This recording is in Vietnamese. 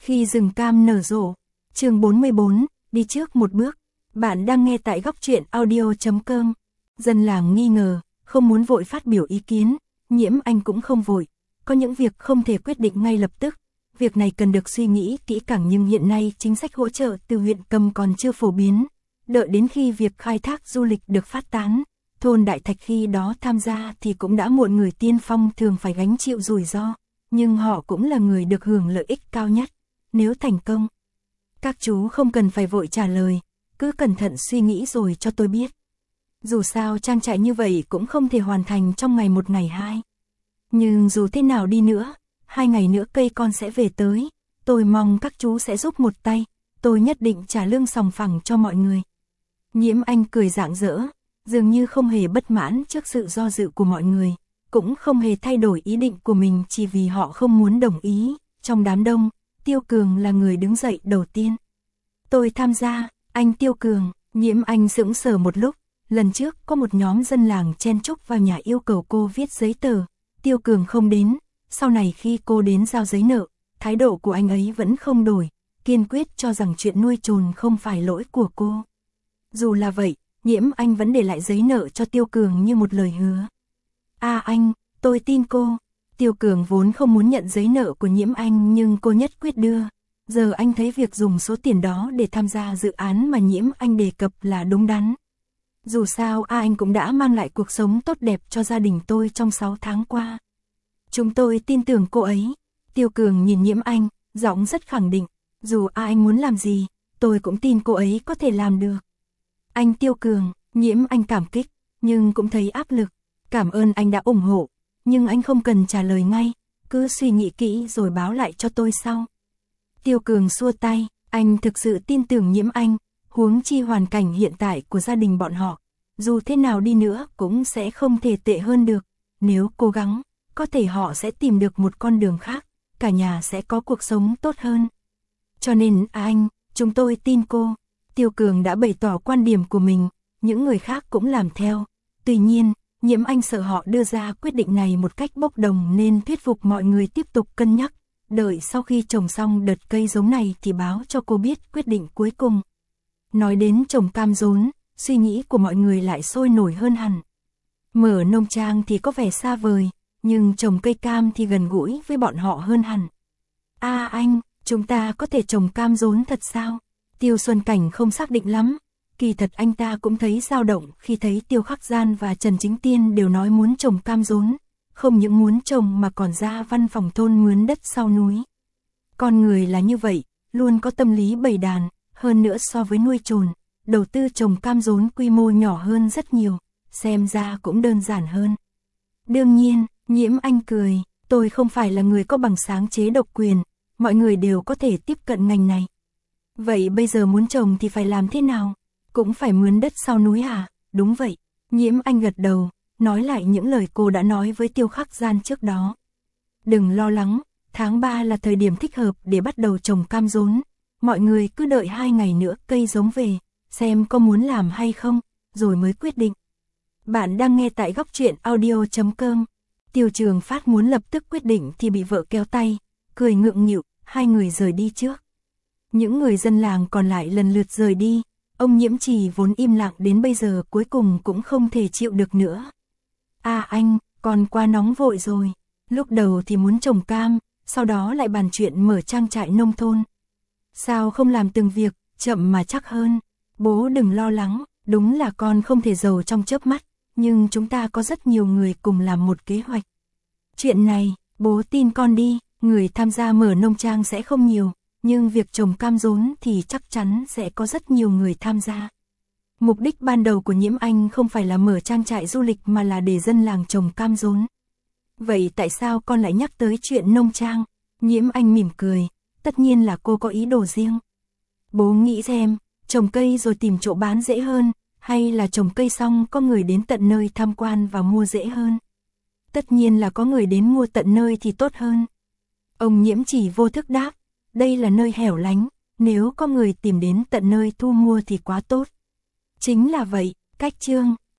Khi rừng cam nở rộ. Chương 44, đi trước một bước. Bạn đang nghe tại góc truyện audio.com. Dân làng nghi ngờ, không muốn vội phát biểu ý kiến, Nhiễm Anh cũng không vội. Có những việc không thể quyết định ngay lập tức. Việc này cần được suy nghĩ kỹ càng, nhưng hiện nay chính sách hỗ trợ từ huyện Cầm còn chưa phổ biến. Đợi đến khi việc khai thác du lịch được phát tán, thôn Đại Thạch khi đó tham gia thì cũng đã muộn. Người tiên phong thường phải gánh chịu rủi ro, nhưng họ cũng là người được hưởng lợi ích cao nhất. Nếu thành công, các chú không cần phải vội trả lời, cứ cẩn thận suy nghĩ rồi cho tôi biết. Dù sao trang trại như vậy cũng không thể hoàn thành trong ngày một ngày hai. Nhưng dù thế nào đi nữa, 2 ngày nữa cây con sẽ về tới. Tôi mong các chú sẽ giúp một tay, tôi nhất định trả lương sòng phẳng cho mọi người. Nhiễm Anh cười rạng rỡ, dường như không hề bất mãn trước sự do dự của mọi người, cũng không hề thay đổi ý định của mình chỉ vì họ không muốn đồng ý. Trong đám đông, Tiêu Cường là người đứng dậy đầu tiên. Tôi tham gia. Anh Tiêu Cường. Nhiễm Anh sững sờ một lúc. Lần trước có một nhóm dân làng chen chúc vào nhà yêu cầu cô viết giấy tờ. Tiêu Cường không đến. Sau này khi cô đến giao giấy nợ, thái độ của anh ấy vẫn không đổi, kiên quyết cho rằng chuyện nuôi trồn không phải lỗi của cô. Dù là vậy, Nhiễm Anh vẫn để lại giấy nợ cho Tiêu Cường như một lời hứa. Anh, tôi tin cô. Tiêu Cường vốn không muốn nhận giấy nợ của Nhiễm Anh, nhưng cô nhất quyết đưa. Giờ anh thấy việc dùng số tiền đó để tham gia dự án mà Nhiễm Anh đề cập là đúng đắn. Dù sao anh cũng đã mang lại cuộc sống tốt đẹp cho gia đình tôi trong 6 tháng qua. Chúng tôi tin tưởng cô ấy. Tiêu Cường nhìn Nhiễm Anh, giọng rất khẳng định. Dù anh muốn làm gì, tôi cũng tin cô ấy có thể làm được. Anh Tiêu Cường. Nhiễm Anh cảm kích, nhưng cũng thấy áp lực. Cảm ơn anh đã ủng hộ, nhưng anh không cần trả lời ngay, cứ suy nghĩ kỹ rồi báo lại cho tôi sau. Tiêu Cường xua tay, anh thực sự tin tưởng Nhiễm Anh, huống chi hoàn cảnh hiện tại của gia đình bọn họ, dù thế nào đi nữa cũng sẽ không thể tệ hơn được. Nếu cố gắng, có thể họ sẽ tìm được một con đường khác, cả nhà sẽ có cuộc sống tốt hơn. Cho nên chúng tôi tin cô. Tiêu Cường đã bày tỏ quan điểm của mình, những người khác cũng làm theo. Tuy nhiên, Nhiễm Anh sợ họ đưa ra quyết định này một cách bốc đồng nên thuyết phục mọi người tiếp tục cân nhắc. Đợi sau khi trồng xong đợt cây giống này thì báo cho cô biết quyết định cuối cùng. Nói đến trồng cam rốn, suy nghĩ của mọi người lại sôi nổi hơn hẳn. Mở nông trang thì có vẻ xa vời, nhưng trồng cây cam thì gần gũi với bọn họ hơn hẳn. Chúng ta có thể trồng cam rốn thật sao? Tiêu Xuân Cảnh không xác định lắm. Kỳ thật anh ta cũng thấy dao động khi thấy Tiêu Khắc Gian và Trần Chính Tiên đều nói muốn trồng cam rốn. Không những muốn trồng mà còn ra văn phòng thôn mướn đất sau núi. Con người là như vậy, luôn có tâm lý bầy đàn, hơn nữa so với nuôi trồn, đầu tư trồng cam rốn quy mô nhỏ hơn rất nhiều, xem ra cũng đơn giản hơn. Đương nhiên, Nhiễm Anh cười, tôi không phải là người có bằng sáng chế độc quyền, mọi người đều có thể tiếp cận ngành này. Vậy bây giờ muốn trồng thì phải làm thế nào? Cũng phải mướn đất sau núi hả? Đúng vậy. Nhiễm Anh gật đầu, nói lại những lời cô đã nói với Tiêu Khắc Gian trước đó. Đừng lo lắng, tháng 3 là thời điểm thích hợp để bắt đầu trồng cam rốn. Mọi người cứ đợi 2 ngày nữa cây giống về, xem có muốn làm hay không, rồi mới quyết định. Bạn đang nghe tại góc truyện audio.com. Tiêu Trường Phát muốn lập tức quyết định thì bị vợ kéo tay, cười ngượng nghịu, hai người rời đi trước. Những người dân làng còn lại lần lượt rời đi. Ông Nhiễm Trì vốn im lặng đến bây giờ cuối cùng cũng không thể chịu được nữa. Con quá nóng vội rồi. Lúc đầu thì muốn trồng cam, sau đó lại bàn chuyện mở trang trại nông thôn. Sao không làm từng việc, chậm mà chắc hơn. Bố đừng lo lắng, đúng là con không thể giàu trong chớp mắt, nhưng chúng ta có rất nhiều người cùng làm một kế hoạch. Chuyện này, bố tin con đi, người tham gia mở nông trang sẽ không nhiều. Nhưng việc trồng cam rốn thì chắc chắn sẽ có rất nhiều người tham gia. Mục đích ban đầu của Nhiễm Anh không phải là mở trang trại du lịch mà là để dân làng trồng cam rốn. Vậy tại sao con lại nhắc tới chuyện nông trang? Nhiễm Anh mỉm cười, tất nhiên là cô có ý đồ riêng. Bố nghĩ xem, trồng cây rồi tìm chỗ bán dễ hơn, hay là trồng cây xong có người đến tận nơi tham quan và mua dễ hơn? Tất nhiên là có người đến mua tận nơi thì tốt hơn. Ông Nhiễm Chỉ vô thức đáp. Đây là nơi hẻo lánh, nếu có người tìm đến tận nơi thu mua thì quá tốt. Chính là vậy, cách chương,